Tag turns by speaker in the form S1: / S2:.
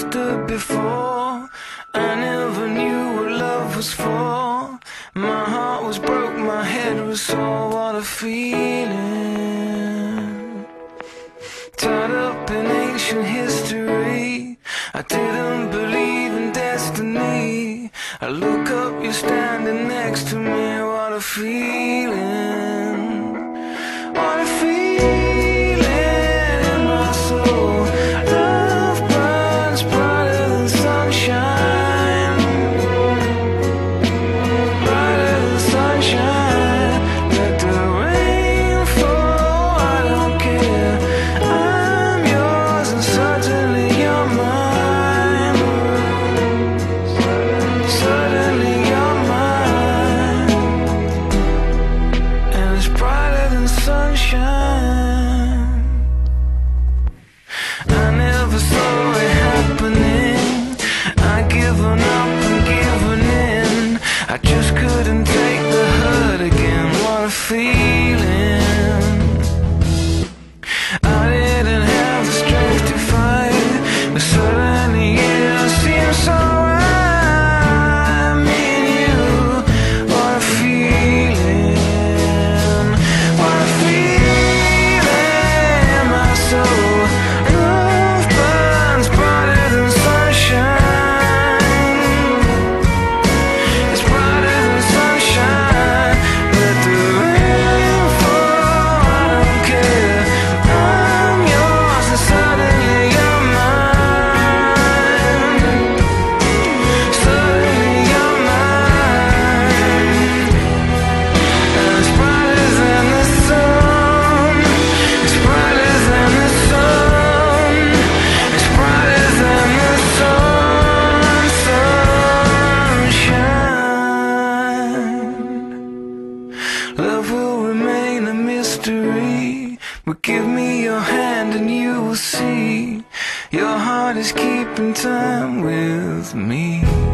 S1: understood before. I never knew what love was for. My heart was broke, my head was sore. What a feeling. Tied up in ancient history, I didn't believe in destiny. I look up, you're standing next to me. What a feeling. What a feeling in my soul. Love burns brighter than sunshine, brighter than sunshine. Let the rain fall, I don't care. I'm yours and suddenly you're mine. Suddenly you're mine. And it's brighter than sunshine. I never saw it happening. I given up and given in. I just couldn't take the hurt again. What a feeling. I didn't have the strength to fight, but suddenly it seems so right. Me and you. What a feeling. What a feeling in my soul. Love burns brighter than sunshine. It's brighter than sunshine. Let the rain fall, I don't care. I'm yours and suddenly you're mine. Suddenly you're mine. And it's brighter than the sun. It's brighter than the sun. It's brighter than the sun. Sunshine. Love will remain a mystery, but give me your hand and you will see. Your heart is keeping time with me.